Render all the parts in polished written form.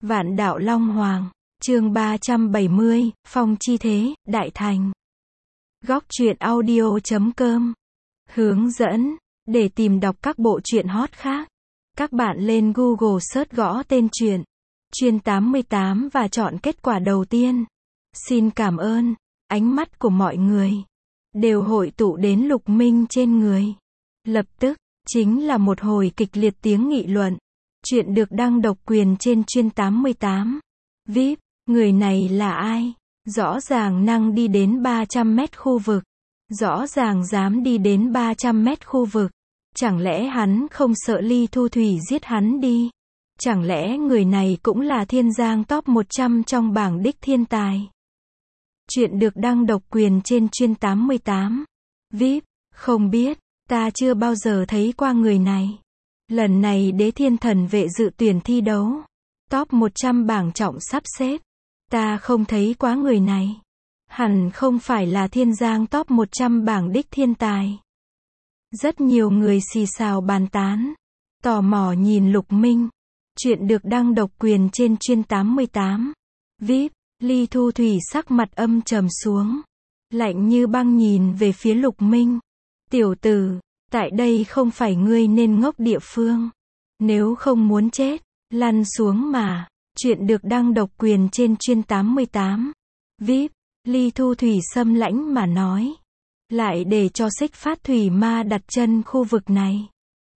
Vạn đạo Long Hoàng, chương 370, Phong chi thế, Đại Thành. Góc truyện audio.com. Hướng dẫn, để tìm đọc các bộ truyện hot khác. Các bạn lên Google search gõ tên truyện, Chuyên 88 và chọn kết quả đầu tiên. Xin cảm ơn, ánh mắt của mọi người đều hội tụ đến Lục Minh trên người. Lập tức, chính là một hồi kịch liệt tiếng nghị luận. Chuyện được đăng độc quyền trên Chuyên 88. VIP, người này là ai? Rõ ràng năng đi đến 300 mét khu vực. Rõ ràng dám đi đến 300 mét khu vực. Chẳng lẽ hắn không sợ Ly Thu Thủy giết hắn đi? Chẳng lẽ người này cũng là Thiên Giang top 100 trong bảng đích thiên tài? Chuyện được đăng độc quyền trên Chuyên 88. VIP, không biết, ta chưa bao giờ thấy qua người này. Lần này Đế Thiên Thần Vệ dự tuyển thi đấu, top 100 bảng trọng sắp xếp. Ta không thấy quá người này. Hẳn không phải là Thiên Giang top 100 bảng đích thiên tài. Rất nhiều người xì xào bàn tán, tò mò nhìn Lục Minh. Chuyện được đăng độc quyền trên Chuyên 88. VIP, Ly Thu Thủy sắc mặt âm trầm xuống, lạnh như băng nhìn về phía Lục Minh. Tiểu tử, tại đây không phải ngươi nên ngốc địa phương. Nếu không muốn chết, lăn xuống mà. Chuyện được đăng độc quyền trên Chuyên 88. VIP, Ly Thu Thủy xâm lãnh mà nói. Lại để cho Xích Phát Thủy Ma đặt chân khu vực này.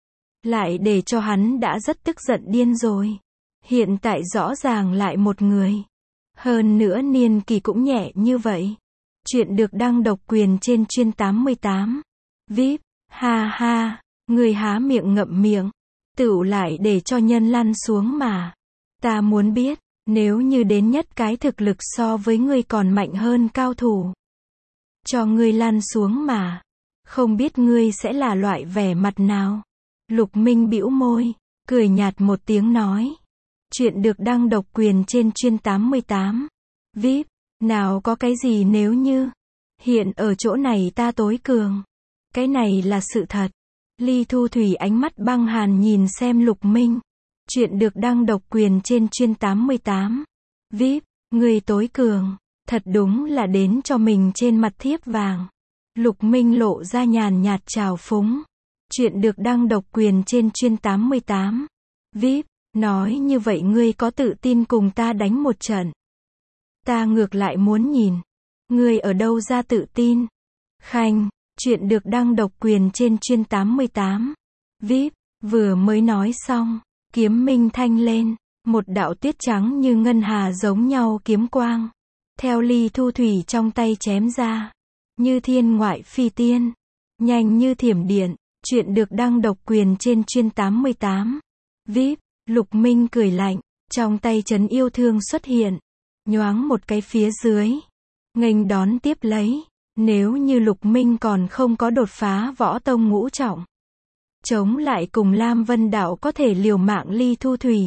Lại để cho hắn đã rất tức giận điên rồi. Hiện tại rõ ràng lại một người. Hơn nữa niên kỳ cũng nhẹ như vậy. Chuyện được đăng độc quyền trên Chuyên 88. VIP, ha ha, người há miệng ngậm miệng. Tựu lại để cho nhân lăn xuống mà. Ta muốn biết, nếu như đến nhất cái thực lực so với ngươi còn mạnh hơn cao thủ. Cho ngươi lăn xuống mà. Không biết ngươi sẽ là loại vẻ mặt nào. Lục Minh bĩu môi, cười nhạt một tiếng nói. Chuyện được đăng độc quyền trên Chuyên 88. VIP, nào có cái gì nếu như. Hiện ở chỗ này ta tối cường. Cái này là sự thật. Ly Thu Thủy ánh mắt băng hàn nhìn xem Lục Minh. Chuyện được đăng độc quyền trên Chuyên 88. VIP, người tối cường. Thật đúng là đến cho mình trên mặt thiếp vàng. Lục Minh lộ ra nhàn nhạt trào phúng. Chuyện được đăng độc quyền trên Chuyên 88. VIP, nói như vậy ngươi có tự tin cùng ta đánh một trận? Ta ngược lại muốn nhìn. Ngươi ở đâu ra tự tin? Khanh, chuyện được đăng độc quyền trên Chuyên 88. VIP, vừa mới nói xong, kiếm minh thanh lên, một đạo tuyết trắng như ngân hà giống nhau kiếm quang. Theo Ly Thu Thủy trong tay chém ra. Như thiên ngoại phi tiên. Nhanh như thiểm điện. Chuyện được đăng độc quyền trên Chuyên 88. VIP, Lục Minh cười lạnh. Trong tay trấn yêu thương xuất hiện. Nhoáng một cái phía dưới. Nghênh đón tiếp lấy. Nếu như Lục Minh còn không có đột phá võ tông ngũ trọng. Chống lại cùng Lam Vân Đạo có thể liều mạng Ly Thu Thủy.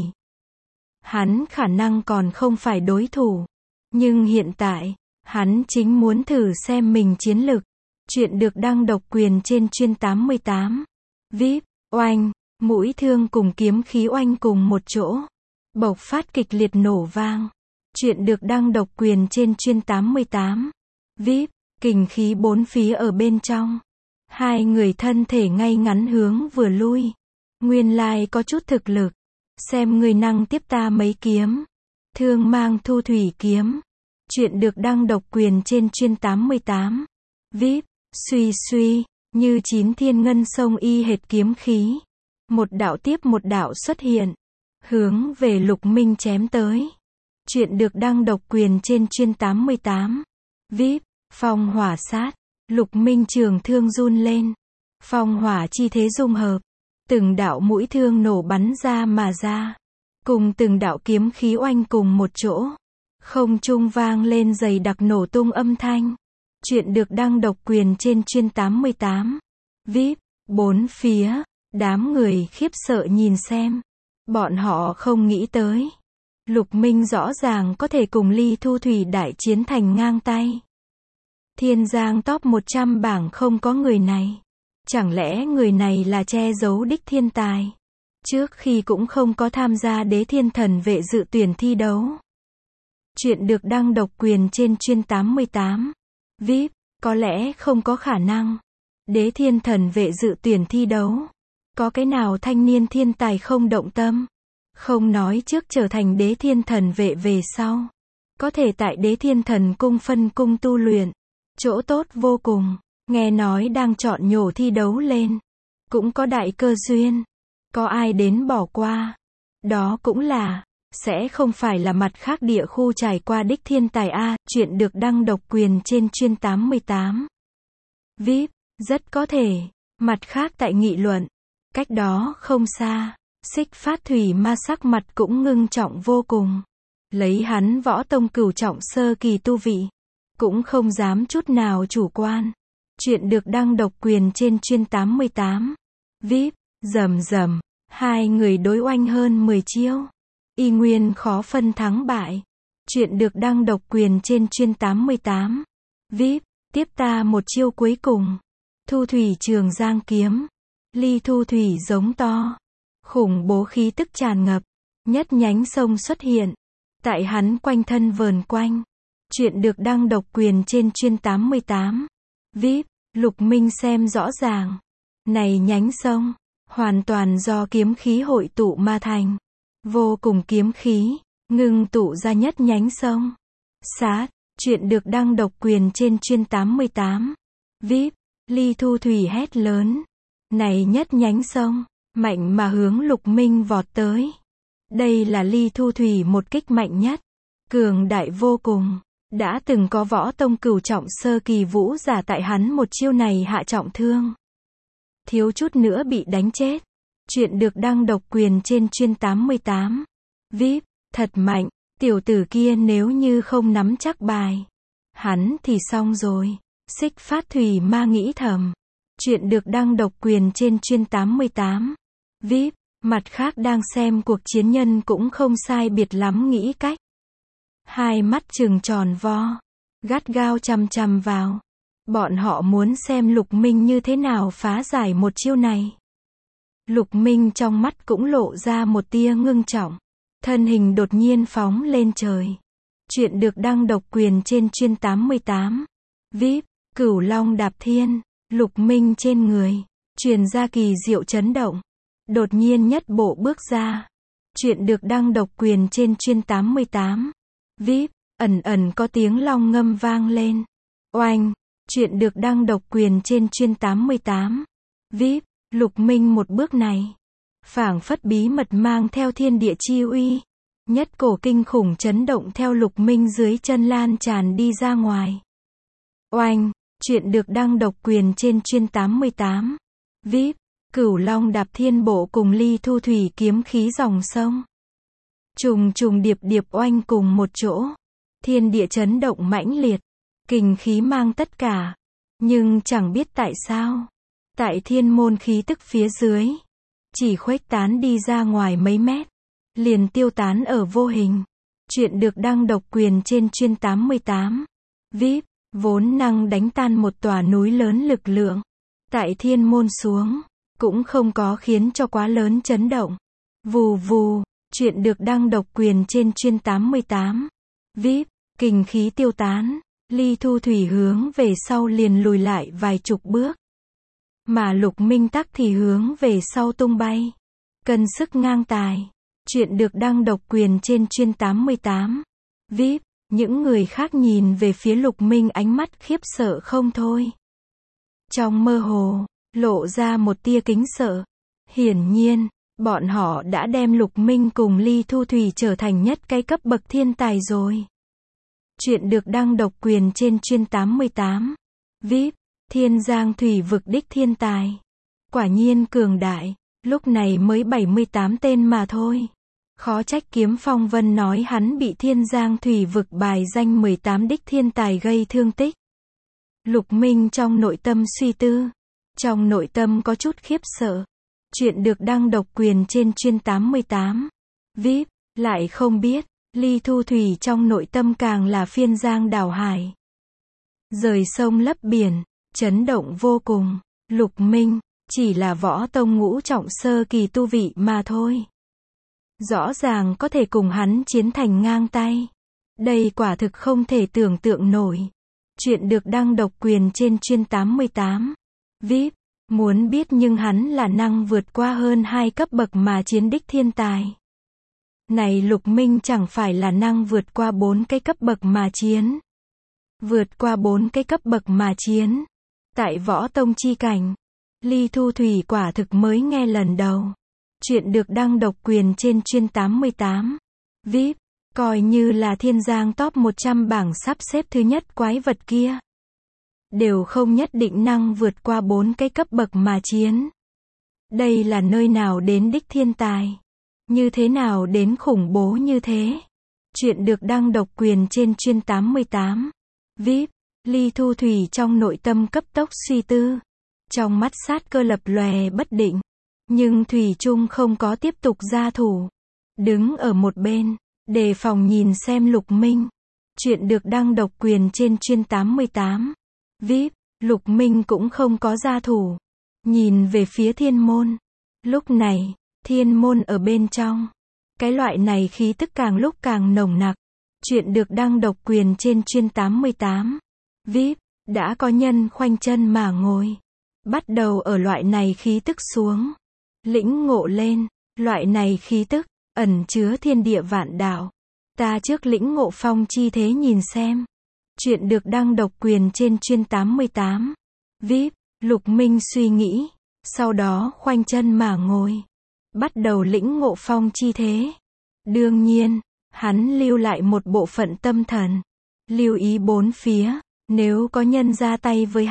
Hắn khả năng còn không phải đối thủ. Nhưng hiện tại, hắn chính muốn thử xem mình chiến lực. Chuyện được đăng độc quyền trên Chuyên 88. VIP, oanh, mũi thương cùng kiếm khí oanh cùng một chỗ. Bộc phát kịch liệt nổ vang. Chuyện được đăng độc quyền trên Chuyên 88. VIP, kình khí bốn phía ở bên trong. Hai người thân thể ngay ngắn hướng vừa lui. Nguyên lai có chút thực lực. Xem người năng tiếp ta mấy kiếm. Thương mang Thu Thủy kiếm. Chuyện được đăng độc quyền trên Chuyên 88. VIP, suy suy, như 9 thiên ngân sông y hệt kiếm khí. Một đạo tiếp một đạo xuất hiện. Hướng về Lục Minh chém tới. Chuyện được đăng độc quyền trên Chuyên 88. VIP, phong hỏa sát. Lục Minh trường thương run lên. Phong hỏa chi thế dung hợp. Từng đạo mũi thương nổ bắn ra mà ra. Cùng từng đạo kiếm khí oanh cùng một chỗ. Không trung vang lên dày đặc nổ tung âm thanh. Chuyện được đăng độc quyền trên Chuyên 88. VIP, bốn phía, đám người khiếp sợ nhìn xem. Bọn họ không nghĩ tới. Lục Minh rõ ràng có thể cùng Ly Thu Thủy đại chiến thành ngang tay. Thiên Giang top 100 bảng không có người này. Chẳng lẽ người này là che giấu đích thiên tài? Trước khi cũng không có tham gia Đế Thiên Thần Vệ dự tuyển thi đấu. Chuyện được đăng độc quyền trên Chuyên 88. VIP, có lẽ không có khả năng. Đế Thiên Thần Vệ dự tuyển thi đấu. Có cái nào thanh niên thiên tài không động tâm? Không nói trước trở thành Đế Thiên Thần Vệ về sau. Có thể tại Đế Thiên Thần Cung phân cung tu luyện. Chỗ tốt vô cùng. Nghe nói đang chọn nhổ thi đấu lên. Cũng có đại cơ duyên. Có ai đến bỏ qua. Đó cũng là, sẽ không phải là mặt khác địa khu trải qua đích thiên tài A. Chuyện được đăng độc quyền trên Chuyên 88. VIP, rất có thể. Mặt khác tại nghị luận. Cách đó không xa. Xích Phát Thủy Ma sắc mặt cũng ngưng trọng vô cùng. Lấy hắn võ tông cửu trọng sơ kỳ tu vị. Cũng không dám chút nào chủ quan. Chuyện được đăng độc quyền trên Chuyên 88. VIP, rầm rầm. Hai người đối oanh hơn 10 chiêu. Y nguyên khó phân thắng bại. Chuyện được đăng độc quyền trên Chuyên 88. VIP, tiếp ta một chiêu cuối cùng. Thu thủy trường giang kiếm. Ly thu thủy giống to. Khủng bố khí tức tràn ngập. Nhất nhánh sông xuất hiện. Tại hắn quanh thân vờn quanh. Chuyện được đăng độc quyền trên Chuyên 88. VIP, Lục Minh xem rõ ràng. Này nhánh sông, hoàn toàn do kiếm khí hội tụ ma thành. Vô cùng kiếm khí, ngưng tụ ra nhất nhánh sông. Sát, chuyện được đăng độc quyền trên Chuyên 88. VIP, Ly Thu Thủy hét lớn. Này nhất nhánh sông, mạnh mà hướng Lục Minh vọt tới. Đây là Ly Thu Thủy một kích mạnh nhất. Cường đại vô cùng. Đã từng có võ tông cửu trọng sơ kỳ vũ giả tại hắn một chiêu này hạ trọng thương. Thiếu chút nữa bị đánh chết. Chuyện được đăng độc quyền trên Chuyên 88. VIP, thật mạnh. Tiểu tử kia nếu như không nắm chắc bài. Hắn thì xong rồi. Xích Phát Thủy Ma nghĩ thầm. Chuyện được đăng độc quyền trên Chuyên 88. VIP, mặt khác đang xem cuộc chiến nhân cũng không sai biệt lắm nghĩ cách. Hai mắt trừng tròn vo. Gắt gao chằm chằm vào. Bọn họ muốn xem Lục Minh như thế nào phá giải một chiêu này. Lục Minh trong mắt cũng lộ ra một tia ngưng trọng. Thân hình đột nhiên phóng lên trời. Chuyện được đăng độc quyền trên Chuyên 88. VIP, Cửu Long đạp thiên. Lục Minh trên người. Truyền ra kỳ diệu chấn động. Đột nhiên nhất bộ bước ra. Chuyện được đăng độc quyền trên Chuyên 88. VIP, ẩn ẩn có tiếng long ngâm vang lên. Oanh, chuyện được đăng độc quyền trên Chuyên 88. VIP, Lục Minh một bước này. Phảng phất bí mật mang theo thiên địa chi uy. Nhất cổ kinh khủng chấn động theo Lục Minh dưới chân lan tràn đi ra ngoài. Oanh, chuyện được đăng độc quyền trên Chuyên 88. VIP, Cửu Long đạp thiên bộ cùng Ly Thu Thủy kiếm khí dòng sông. Trùng trùng điệp điệp oanh cùng một chỗ. Thiên địa chấn động mãnh liệt. Kình khí mang tất cả. Nhưng chẳng biết tại sao. Tại thiên môn khí tức phía dưới. Chỉ khuếch tán đi ra ngoài mấy mét. Liền tiêu tán ở vô hình. Chuyện được đăng độc quyền trên Chuyên 88. VIP, vốn năng đánh tan một tòa núi lớn lực lượng. Tại thiên môn xuống. Cũng không có khiến cho quá lớn chấn động. Vù vù. Chuyện được đăng độc quyền trên Chuyên 88. VIP, kình khí tiêu tán. Ly Thu Thủy hướng về sau liền lùi lại vài chục bước. Mà Lục Minh tắc thì hướng về sau tung bay. Cân sức ngang tài. Chuyện được đăng độc quyền trên Chuyên 88. VIP, những người khác nhìn về phía Lục Minh ánh mắt khiếp sợ không thôi. Trong mơ hồ, lộ ra một tia kính sợ. Hiển nhiên, bọn họ đã đem Lục Minh cùng Ly Thu Thủy trở thành nhất cái cấp bậc thiên tài rồi. Chuyện được đăng độc quyền trên Chuyên 88. VIP, Thiên Giang Thủy vực đích thiên tài. Quả nhiên cường đại, lúc này mới 78 tên mà thôi. Khó trách Kiếm Phong Vân nói hắn bị Thiên Giang Thủy vực bài danh 18 đích thiên tài gây thương tích. Lục Minh trong nội tâm suy tư. Trong nội tâm có chút khiếp sợ. Chuyện được đăng độc quyền trên Chuyên 88. VIP, lại không biết, Ly Thu Thủy trong nội tâm càng là phiên giang đảo hải. Rời sông lấp biển, chấn động vô cùng. Lục Minh, chỉ là võ tông ngũ trọng sơ kỳ tu vị mà thôi. Rõ ràng có thể cùng hắn chiến thành ngang tay. Đây quả thực không thể tưởng tượng nổi. Chuyện được đăng độc quyền trên chuyên 88. VIP, muốn biết nhưng hắn là năng vượt qua hơn 2 cấp bậc mà chiến đích thiên tài. Này Lục Minh chẳng phải là năng vượt qua 4 cái cấp bậc mà chiến. Vượt qua 4 cái cấp bậc mà chiến. Tại võ tông chi cảnh. Ly Thu Thủy quả thực mới nghe lần đầu. Chuyện được đăng độc quyền trên chuyên 88. VIP, coi như là Thiên Giang top 100 bảng sắp xếp thứ nhất quái vật kia. Đều không nhất định năng vượt qua 4 cái cấp bậc mà chiến. Đây là nơi nào đến đích thiên tài? Như thế nào đến khủng bố như thế? Chuyện được đăng độc quyền trên chuyên 88. VIP, Ly Thu Thủy trong nội tâm cấp tốc suy tư. Trong mắt sát cơ lập lòe bất định. Nhưng Thủy Trung không có tiếp tục ra thủ. Đứng ở một bên, đề phòng nhìn xem Lục Minh. Chuyện được đăng độc quyền trên chuyên 88. VIP, Lục Minh cũng không có ra thủ. Nhìn về phía thiên môn. Lúc này, thiên môn ở bên trong. Cái loại này khí tức càng lúc càng nồng nặc. Chuyện được đăng độc quyền trên chuyên 88. VIP, đã có nhân khoanh chân mà ngồi. Bắt đầu ở loại này khí tức xuống. Lĩnh ngộ lên, loại này khí tức, ẩn chứa thiên địa vạn đạo. Ta trước lĩnh ngộ phong chi thế nhìn xem. Chuyện được đăng độc quyền trên chuyên 88. VIP, Lục Minh suy nghĩ. Sau đó khoanh chân mà ngồi. Bắt đầu lĩnh ngộ phong chi thế. Đương nhiên, hắn lưu lại một bộ phận tâm thần. Lưu ý bốn phía, nếu có nhân ra tay với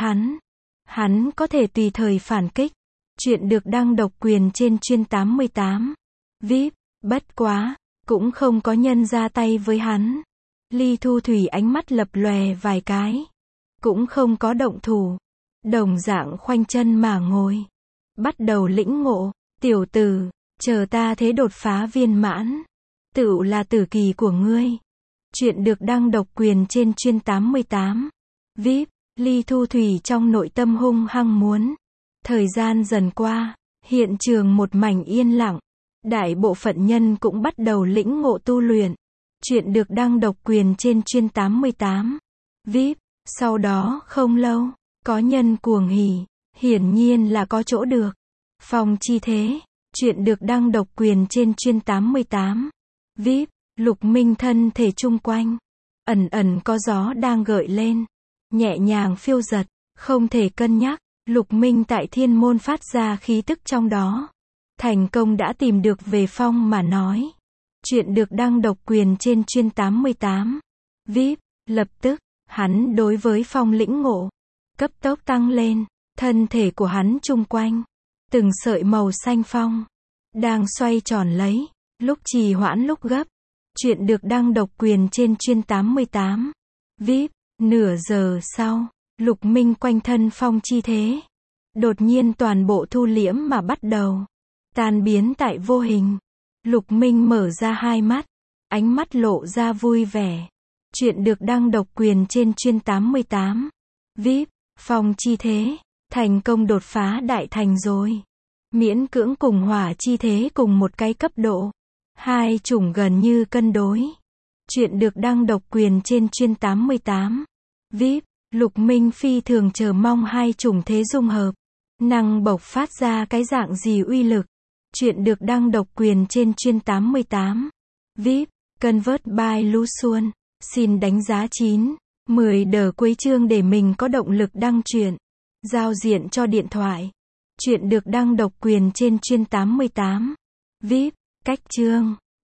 hắn có thể tùy thời phản kích. Chuyện được đăng độc quyền trên chuyên 88. VIP, bất quá, cũng không có nhân ra tay với hắn. Ly Thu Thủy ánh mắt lập lòe vài cái. Cũng không có động thủ. Đồng dạng khoanh chân mà ngồi. Bắt đầu lĩnh ngộ. Tiểu tử, chờ ta thế đột phá viên mãn. Tựu là tử kỳ của ngươi. Chuyện được đăng độc quyền trên chuyên 88. VIP, Ly Thu Thủy trong nội tâm hung hăng muốn. Thời gian dần qua, hiện trường một mảnh yên lặng. Đại bộ phận nhân cũng bắt đầu lĩnh ngộ tu luyện. Chuyện được đăng độc quyền trên chuyên 88. VIP, sau đó không lâu, có nhân cuồng hỉ, hiển nhiên là có chỗ được. Phong chi thế, chuyện được đăng độc quyền trên chuyên 88. VIP, Lục Minh thân thể chung quanh. Ẩn ẩn có gió đang gợi lên. Nhẹ nhàng phiêu giật, không thể cân nhắc. Lục Minh tại thiên môn phát ra khí tức trong đó. Thành công đã tìm được về phong mà nói. Chuyện được đăng độc quyền trên chuyên 88. VIP, lập tức, hắn đối với phong lĩnh ngộ. Cấp tốc tăng lên, thân thể của hắn chung quanh. Từng sợi màu xanh phong. Đang xoay tròn lấy, lúc trì hoãn lúc gấp. Chuyện được đăng độc quyền trên chuyên 88. VIP, nửa giờ sau, Lục Minh quanh thân phong chi thế. Đột nhiên toàn bộ thu liễm mà bắt đầu. Tan biến tại vô hình. Lục Minh mở ra hai mắt. Ánh mắt lộ ra vui vẻ. Chuyện được đăng độc quyền trên chuyên 88. VIP, phong chi thế. Thành công đột phá đại thành rồi. Miễn cưỡng cùng hỏa chi thế cùng một cái cấp độ. Hai chủng gần như cân đối. Chuyện được đăng độc quyền trên chuyên 88. VIP, Lục Minh phi thường chờ mong hai chủng thế dung hợp. Năng bộc phát ra cái dạng gì uy lực. Chuyện được đăng độc quyền trên chuyên 88. VIP, Convert by Lu Xuân. Xin đánh giá 9, 10 đờ cuối chương để mình có động lực đăng truyện. Giao diện cho điện thoại. Chuyện được đăng độc quyền trên chuyên 88. VIP, cách chương.